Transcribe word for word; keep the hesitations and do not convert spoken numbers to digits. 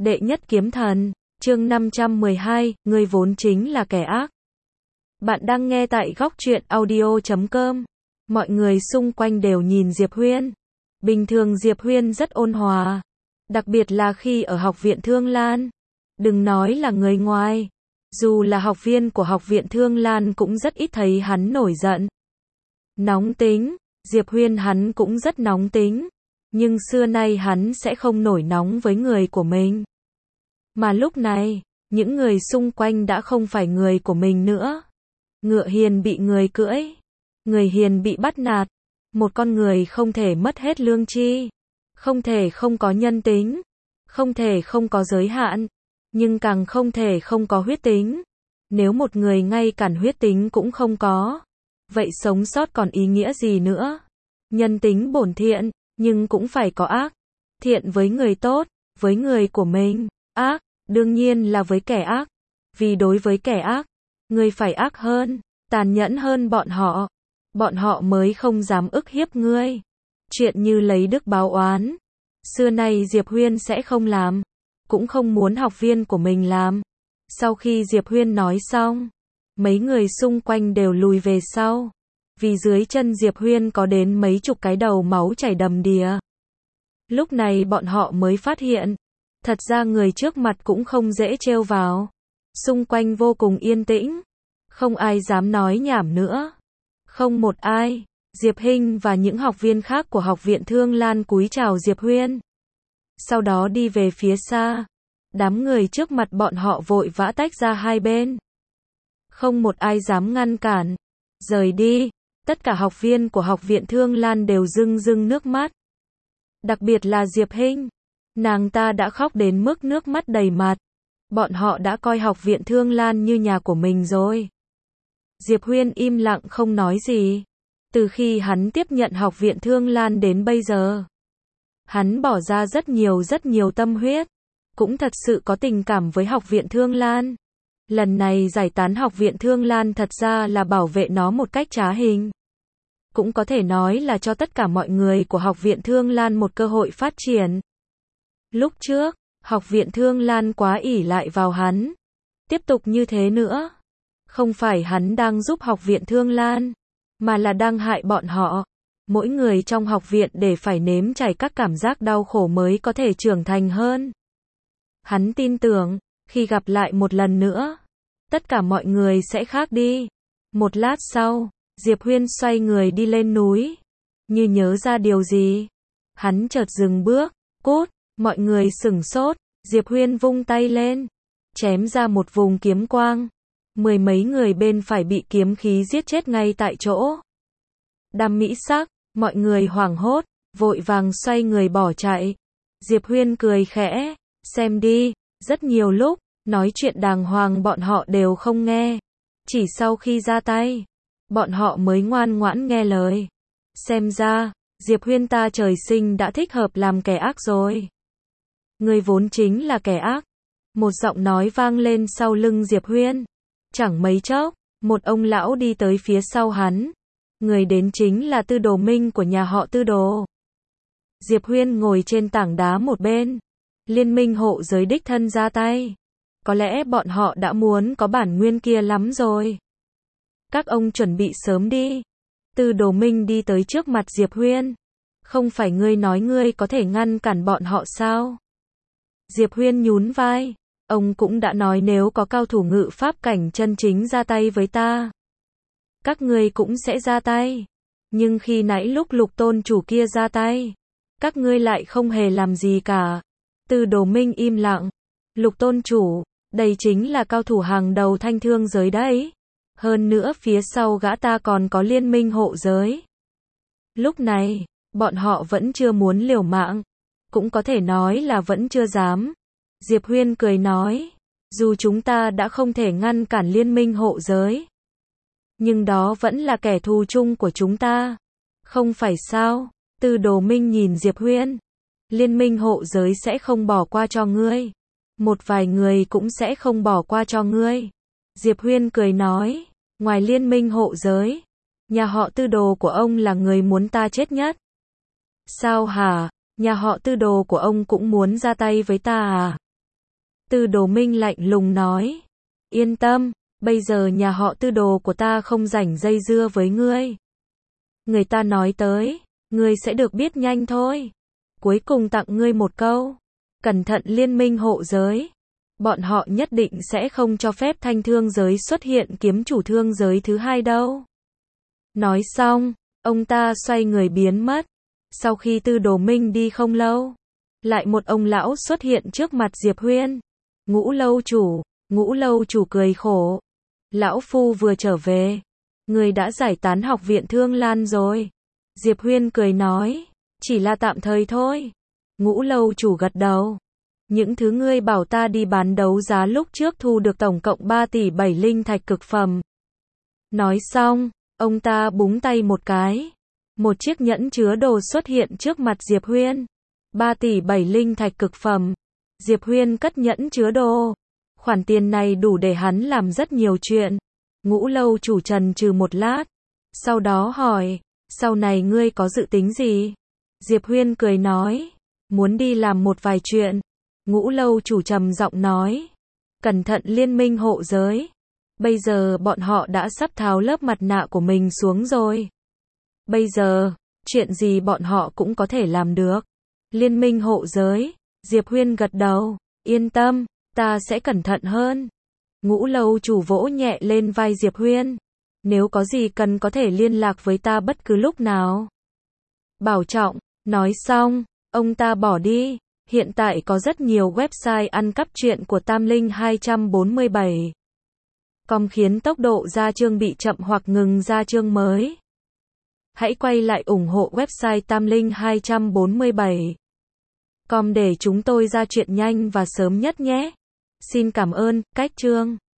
Đệ nhất kiếm thần, chương năm trăm mười hai, ngươi vốn chính là kẻ ác. Bạn đang nghe tại góc truyện audio chấm com. Mọi người xung quanh đều nhìn Diệp Huyên. Bình thường Diệp Huyên rất ôn hòa. Đặc biệt là khi ở học viện Thương Lan. Đừng nói là người ngoài. Dù là học viên của học viện Thương Lan cũng rất ít thấy hắn nổi giận. Nóng tính, Diệp Huyên hắn cũng rất nóng tính. Nhưng xưa nay hắn sẽ không nổi nóng với người của mình. Mà lúc này, những người xung quanh đã không phải người của mình nữa. Ngựa hiền bị người cưỡi. Người hiền bị bắt nạt. Một con người không thể mất hết lương tri. Không thể không có nhân tính. Không thể không có giới hạn. Nhưng càng không thể không có huyết tính. Nếu một người ngay cản huyết tính cũng không có, vậy sống sót còn ý nghĩa gì nữa? Nhân tính bổn thiện, nhưng cũng phải có ác. Thiện với người tốt, với người của mình. Ác, đương nhiên là với kẻ ác. Vì đối với kẻ ác, người phải ác hơn, tàn nhẫn hơn bọn họ. Bọn họ mới không dám ức hiếp ngươi. Chuyện như lấy đức báo oán, xưa nay Diệp Huyên sẽ không làm. Cũng không muốn học viên của mình làm. Sau khi Diệp Huyên nói xong, mấy người xung quanh đều lùi về sau. Vì dưới chân Diệp Huyên có đến mấy chục cái đầu máu chảy đầm đìa. Lúc này bọn họ mới phát hiện, thật ra người trước mặt cũng không dễ trêu vào. Xung quanh vô cùng yên tĩnh, không ai dám nói nhảm nữa. Không một ai. Diệp Hinh và những học viên khác của học viện Thương Lan cúi chào Diệp Huyên. Sau đó đi về phía xa. Đám người trước mặt bọn họ vội vã tách ra hai bên. Không một ai dám ngăn cản. Rời đi. Tất cả học viên của học viện Thương Lan đều rưng rưng nước mắt. Đặc biệt là Diệp Hinh. Nàng ta đã khóc đến mức nước mắt đầy mặt. Bọn họ đã coi học viện Thương Lan như nhà của mình rồi. Diệp Huyên im lặng không nói gì. Từ khi hắn tiếp nhận học viện Thương Lan đến bây giờ, hắn bỏ ra rất nhiều rất nhiều tâm huyết. Cũng thật sự có tình cảm với học viện Thương Lan. Lần này giải tán học viện Thương Lan thật ra là bảo vệ nó một cách trá hình. Cũng có thể nói là cho tất cả mọi người của học viện Thương Lan một cơ hội phát triển. Lúc trước, học viện Thương Lan quá ỷ lại vào hắn. Tiếp tục như thế nữa. Không phải hắn đang giúp học viện Thương Lan, mà là đang hại bọn họ. Mỗi người trong học viện để phải nếm trải các cảm giác đau khổ mới có thể trưởng thành hơn. Hắn tin tưởng, khi gặp lại một lần nữa, tất cả mọi người sẽ khác đi. Một lát sau, Diệp Huyên xoay người đi lên núi. Như nhớ ra điều gì, hắn chợt dừng bước. Cút, mọi người sửng sốt. Diệp Huyên vung tay lên, chém ra một vùng kiếm quang. Mười mấy người bên phải bị kiếm khí giết chết ngay tại chỗ. Đam mỹ sắc, mọi người hoảng hốt, vội vàng xoay người bỏ chạy. Diệp Huyên cười khẽ, xem đi, rất nhiều lúc, nói chuyện đàng hoàng bọn họ đều không nghe. Chỉ sau khi ra tay, bọn họ mới ngoan ngoãn nghe lời. Xem ra, Diệp Huyên ta trời sinh đã thích hợp làm kẻ ác rồi. Người vốn chính là kẻ ác. Một giọng nói vang lên sau lưng Diệp Huyên. Chẳng mấy chốc, một ông lão đi tới phía sau hắn. Người đến chính là Tư Đồ Minh của nhà họ Tư Đồ. Diệp Huyên ngồi trên tảng đá một bên. Liên minh hộ giới đích thân ra tay. Có lẽ bọn họ đã muốn có bản nguyên kia lắm rồi. Các ông chuẩn bị sớm đi. Tư Đồ Minh đi tới trước mặt Diệp Huyên. Không phải ngươi nói ngươi có thể ngăn cản bọn họ sao? Diệp Huyên nhún vai. Ông cũng đã nói nếu có cao thủ ngự pháp cảnh chân chính ra tay với ta, các ngươi cũng sẽ ra tay. Nhưng khi nãy lúc Lục tôn chủ kia ra tay, các ngươi lại không hề làm gì cả. Tư Đồ Minh im lặng. Lục tôn chủ, đây chính là cao thủ hàng đầu thanh thương giới đấy. Hơn nữa phía sau gã ta còn có liên minh hộ giới. Lúc này, bọn họ vẫn chưa muốn liều mạng. Cũng có thể nói là vẫn chưa dám. Diệp Huyên cười nói, dù chúng ta đã không thể ngăn cản liên minh hộ giới, nhưng đó vẫn là kẻ thù chung của chúng ta. Không phải sao? Tư Đồ Minh nhìn Diệp Huyên. Liên minh hộ giới sẽ không bỏ qua cho ngươi. Một vài người cũng sẽ không bỏ qua cho ngươi. Diệp Huyên cười nói, ngoài liên minh hộ giới, nhà họ Tư Đồ của ông là người muốn ta chết nhất. Sao hả? Nhà họ Tư Đồ của ông cũng muốn ra tay với ta à? Tư Đồ Minh lạnh lùng nói. Yên tâm, bây giờ nhà họ Tư Đồ của ta không rảnh dây dưa với ngươi. Người ta nói tới, ngươi sẽ được biết nhanh thôi. Cuối cùng tặng ngươi một câu. Cẩn thận liên minh hộ giới. Bọn họ nhất định sẽ không cho phép thanh thương giới xuất hiện kiếm chủ thương giới thứ hai đâu. Nói xong, ông ta xoay người biến mất. Sau khi Tư Đồ Minh đi không lâu, lại một ông lão xuất hiện trước mặt Diệp Huyên. Ngũ lâu chủ, Ngũ lâu chủ cười khổ. Lão phu vừa trở về, người đã giải tán học viện Thương Lan rồi. Diệp Huyên cười nói, chỉ là tạm thời thôi. Ngũ lâu chủ gật đầu. Những thứ ngươi bảo ta đi bán đấu giá lúc trước thu được tổng cộng ba tỷ bảy linh thạch cực phẩm. Nói xong, ông ta búng tay một cái. Một chiếc nhẫn chứa đồ xuất hiện trước mặt Diệp Huyên. ba tỷ bảy linh thạch cực phẩm. Diệp Huyên cất nhẫn chứa đồ. Khoản tiền này đủ để hắn làm rất nhiều chuyện. Ngũ lâu chủ trần trừ một lát. Sau đó hỏi, sau này ngươi có dự tính gì? Diệp Huyên cười nói, muốn đi làm một vài chuyện. Ngũ lâu chủ trầm giọng nói, cẩn thận liên minh hộ giới. Bây giờ bọn họ đã sắp tháo lớp mặt nạ của mình xuống rồi. Bây giờ, chuyện gì bọn họ cũng có thể làm được. Liên minh hộ giới. Diệp Huyên gật đầu, yên tâm, ta sẽ cẩn thận hơn. Ngũ lâu chủ vỗ nhẹ lên vai Diệp Huyên. Nếu có gì cần có thể liên lạc với ta bất cứ lúc nào. Bảo trọng. Nói xong, ông ta bỏ đi. Hiện tại có rất nhiều website ăn cắp truyện của Tam Linh hai bốn bảy. Com khiến tốc độ ra chương bị chậm hoặc ngừng ra chương mới. Hãy quay lại ủng hộ website Tam Linh hai bốn bảy. Com để chúng tôi ra chuyện nhanh và sớm nhất nhé. Xin cảm ơn, cách chương.